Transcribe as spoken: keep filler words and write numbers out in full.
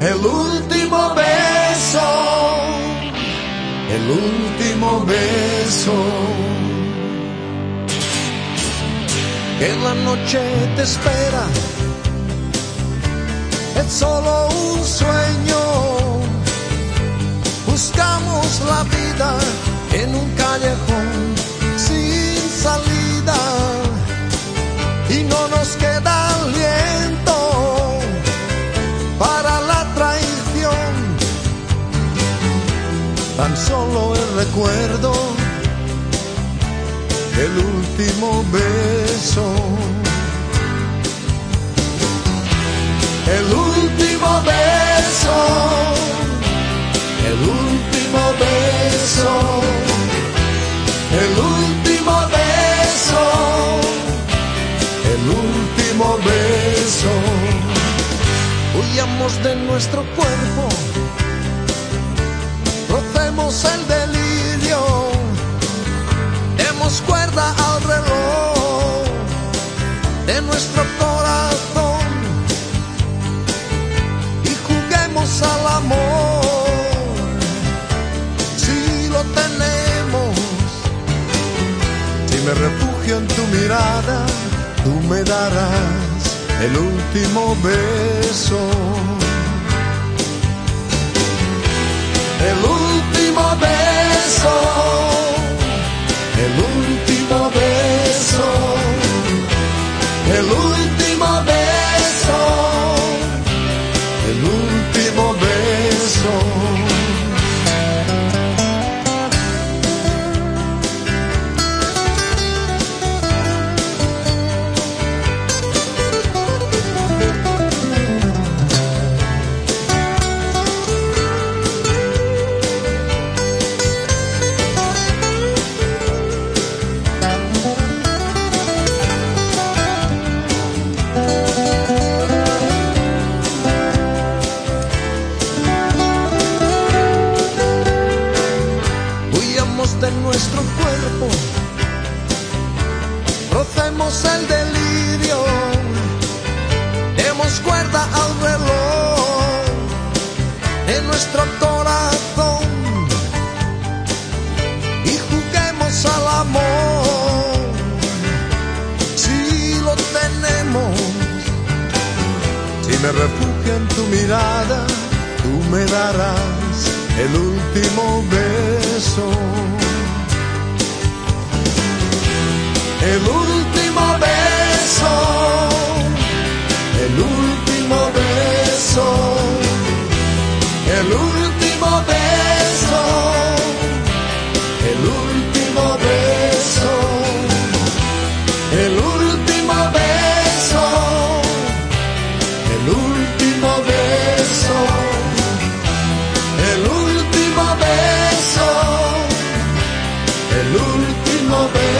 El último beso, el último beso. Que la noche te espera, es solo un sueño. Buscamos la vida en un callejón sin salida y no nos queda aliento para la traición. Tan solo el recuerdo del último beso. El último beso, el último beso, el último beso, el último beso. Huyamos de nuestro cuerpo, rocemos el delirio, demos cuerda al reloj de nuestro corazón y juguemos al amor. Si lo tenemos, si me refugio en tu mirada, tú me darás el último beso. El último beso, el último beso, el último beso, el último beso. De nuestro cuerpo, rocemos el delirio, demos cuerda al reloj de nuestro corazón y juguemos al amor. Si lo tenemos, si me refugio en tu mirada, tú me darás el último beso. El último beso, el último beso, el último beso, el último beso, el último beso, el último beso, el último beso, el último beso.